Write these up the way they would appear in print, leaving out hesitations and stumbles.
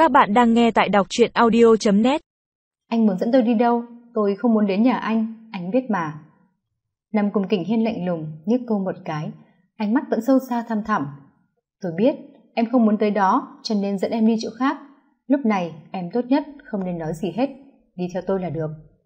Các bạn đang nghe tại đọc truyện audio.net. Anh muốn dẫn tôi đi đâu? Tôi không muốn đến nhà anh biết mà. Nam Cung Kình Hiên lạnh lùng nhếch cô một cái, ánh mắt vẫn sâu xa thăm thẳm. Tôi biết em không muốn tới đó, cho nên dẫn em đi chỗ khác. Lúc này em tốt nhất không nên nói gì hết, đi theo tôi là được.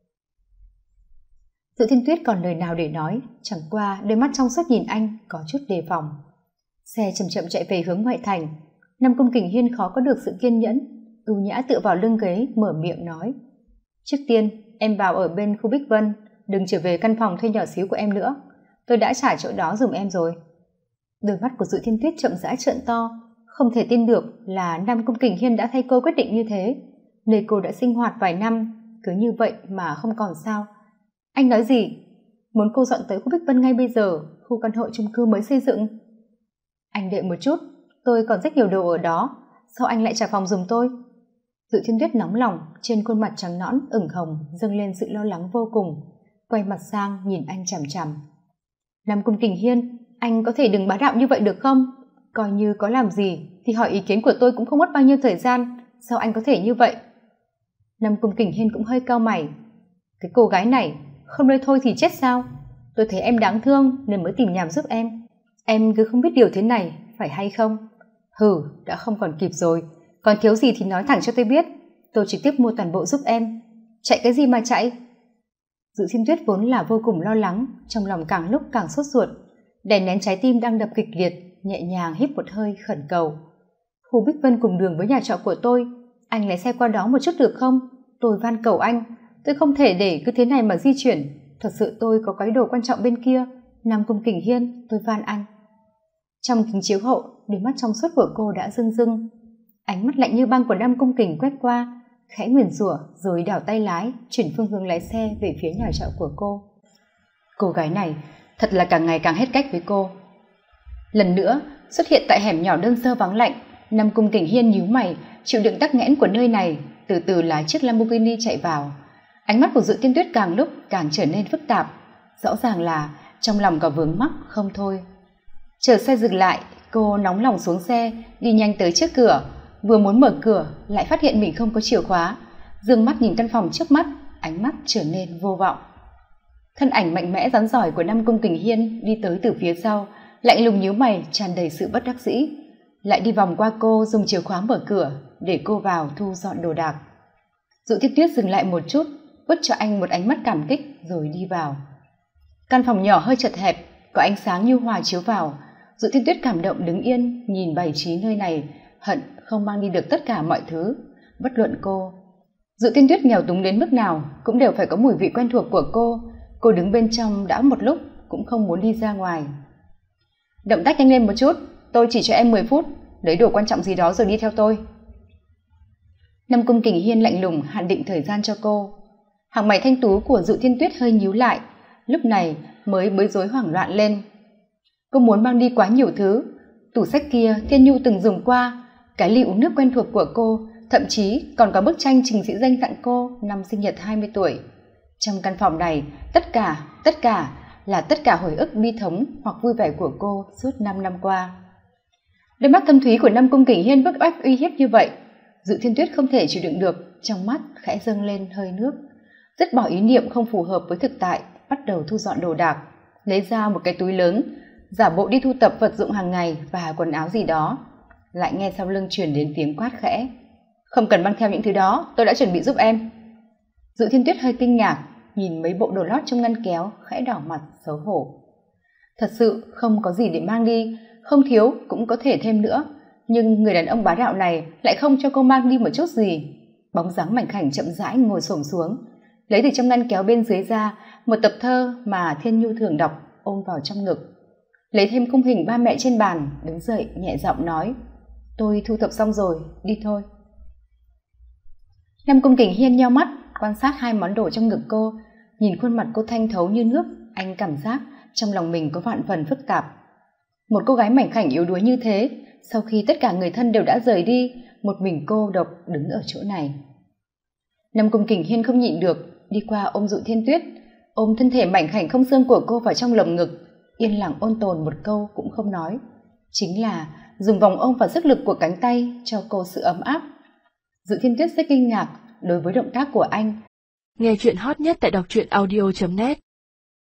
Dự Thiên Tuyết còn lời nào để nói, chẳng qua đôi mắt trong suốt nhìn anh có chút đề phòng. Xe chậm chậm chạy về hướng ngoại thành. Nam Cung Kình Hiên khó có được sự kiên nhẫn, ưu nhã tựa vào lưng ghế mở miệng nói: trước tiên em vào ở bên khu Bích Vân, đừng trở về căn phòng thuê nhỏ xíu của em nữa, tôi đã trả chỗ đó giùm em rồi. Đôi mắt của Dự Thiên Tuyết chậm rãi trợn to, không thể tin được là Nam Cung Kình Hiên đã thay cô quyết định như thế. Nơi cô đã sinh hoạt vài năm, cứ như vậy mà không còn sao? Anh nói gì? Muốn cô dọn tới khu Bích Vân ngay bây giờ, khu căn hộ chung cư mới xây dựng? Anh đợi một chút, tôi còn rất nhiều đồ ở đó, sao anh lại trả phòng giùm tôi? Dự Thiên Tuyết nóng lòng, trên khuôn mặt trắng nõn ửng hồng dâng lên sự lo lắng vô cùng, quay mặt sang nhìn anh chằm chằm. Nam Cung Kình Hiên, anh có thể đừng bá đạo như vậy được không? Coi như có làm gì thì hỏi ý kiến của tôi cũng không mất bao nhiêu thời gian, sao anh có thể như vậy? Nam Cung Kình Hiên cũng hơi cau mày. Cái cô gái này không nói thôi thì chết sao? Tôi thấy em đáng thương nên mới tìm nhảm giúp em cứ không biết điều thế này phải hay không? Hừ, đã không còn kịp rồi, còn thiếu gì thì nói thẳng cho tôi biết, tôi trực tiếp mua toàn bộ giúp em. Chạy cái gì mà chạy? Dự Thiên Tuyết vốn là vô cùng lo lắng, trong lòng càng lúc càng sốt ruột, đè nén trái tim đang đập kịch liệt, nhẹ nhàng hít một hơi khẩn cầu. Khu Bích Vân cùng đường với nhà trọ của tôi, anh lái xe qua đó một chút được không? Tôi van cầu anh, tôi không thể để cứ thế này mà di chuyển, thật sự tôi có cái đồ quan trọng bên kia. Nam Cung Kình Hiên, tôi van anh. Trong kính chiếu hậu, đôi mắt trong suốt của cô đã rưng rưng, ánh mắt lạnh như băng của Nam Cung Kình quét qua, khẽ nguyền rủa rồi đảo tay lái chuyển phương hướng lái xe về phía nhà trọ của cô. Cô gái này thật là càng ngày càng hết cách với cô. Lần nữa xuất hiện tại hẻm nhỏ đơn sơ vắng lạnh, Nam Cung Kình Hiên nhíu mày, chịu đựng tắc nghẽn của nơi này, từ từ lái chiếc Lamborghini chạy vào. Ánh mắt của Dự Thiên Tuyết càng lúc càng trở nên phức tạp, rõ ràng là trong lòng có vướng mắc không thôi. Chờ xe dừng lại, cô nóng lòng xuống xe, đi nhanh tới trước cửa, vừa muốn mở cửa lại phát hiện mình không có chìa khóa, dương mắt nhìn căn phòng trước mắt, ánh mắt trở nên vô vọng. Thân ảnh mạnh mẽ rắn giỏi của Nam Cung Kình Hiên đi tới từ phía sau, lạnh lùng nhíu mày tràn đầy sự bất đắc dĩ, lại đi vòng qua cô dùng chìa khóa mở cửa để cô vào thu dọn đồ đạc. Dự Thiên Tuyết dừng lại một chút, vứt cho anh một ánh mắt cảm kích rồi đi vào. Căn phòng nhỏ hơi chật hẹp, có ánh sáng nhu hòa chiếu vào. Dự Thiên Tuyết cảm động đứng yên nhìn bày trí nơi này, hận không mang đi được tất cả mọi thứ. Bất luận cô Dự Thiên Tuyết nghèo túng đến mức nào cũng đều phải có mùi vị quen thuộc của cô đứng bên trong đã một lúc cũng không muốn đi ra ngoài. Động tác nhanh lên một chút, tôi chỉ cho em 10 phút, lấy đồ quan trọng gì đó rồi đi theo tôi. Nam Cung Kình Hiên lạnh lùng hạn định thời gian cho cô. Hàng mày thanh tú của Dự Thiên Tuyết hơi nhíu lại, lúc này mới bối rối hoảng loạn lên. Cô muốn mang đi quá nhiều thứ, tủ sách kia Thiên Nhu từng dùng qua, cái ly uống nước quen thuộc của cô, thậm chí còn có bức tranh Trình Sĩ Danh tặng cô năm sinh nhật 20 tuổi. Trong căn phòng này, tất cả là tất cả hồi ức bi thống hoặc vui vẻ của cô suốt 5 năm qua. Đôi mắt thâm thúy của Nam Cung Kình Hiên bức bách uy hiếp như vậy, Dự Thiên Tuyết không thể chịu đựng được, trong mắt khẽ dâng lên hơi nước, dứt bỏ ý niệm không phù hợp với thực tại, bắt đầu thu dọn đồ đạc, lấy ra một cái túi lớn, giả bộ đi thu tập vật dụng hàng ngày và quần áo gì đó. Lại nghe sau lưng truyền đến tiếng quát khẽ: không cần mang theo những thứ đó, tôi đã chuẩn bị giúp em. Dự Thiên Tuyết hơi kinh ngạc nhìn mấy bộ đồ lót trong ngăn kéo, khẽ đỏ mặt xấu hổ. Thật sự không có gì để mang đi, không thiếu cũng có thể thêm nữa, nhưng người đàn ông bá đạo này lại không cho cô mang đi một chút gì. Bóng dáng mảnh khảnh chậm rãi ngồi xổm xuống, lấy từ trong ngăn kéo bên dưới ra một tập thơ mà Thiên Nhu thường đọc, ôm vào trong ngực, lấy thêm khung hình ba mẹ trên bàn, đứng dậy nhẹ giọng nói: tôi thu thập xong rồi, đi thôi. Nam Cung Kình Hiên nheo mắt quan sát hai món đồ trong ngực cô, nhìn khuôn mặt cô thanh thấu như nước, anh cảm giác trong lòng mình có vạn phần phức tạp. Một cô gái mảnh khảnh yếu đuối như thế, sau khi tất cả người thân đều đã rời đi, một mình cô độc đứng ở chỗ này. Nam Cung Kình Hiên không nhịn được, đi qua ôm Dự Thiên Tuyết, ôm thân thể mảnh khảnh không xương của cô vào trong lồng ngực, yên lặng ôn tồn một câu cũng không nói, chính là dùng vòng ôm và sức lực của cánh tay cho cô sự ấm áp. Dự Thiên Tuyết rất kinh ngạc đối với động tác của anh. Nghe chuyện hot nhất tại đọc truyện audio.net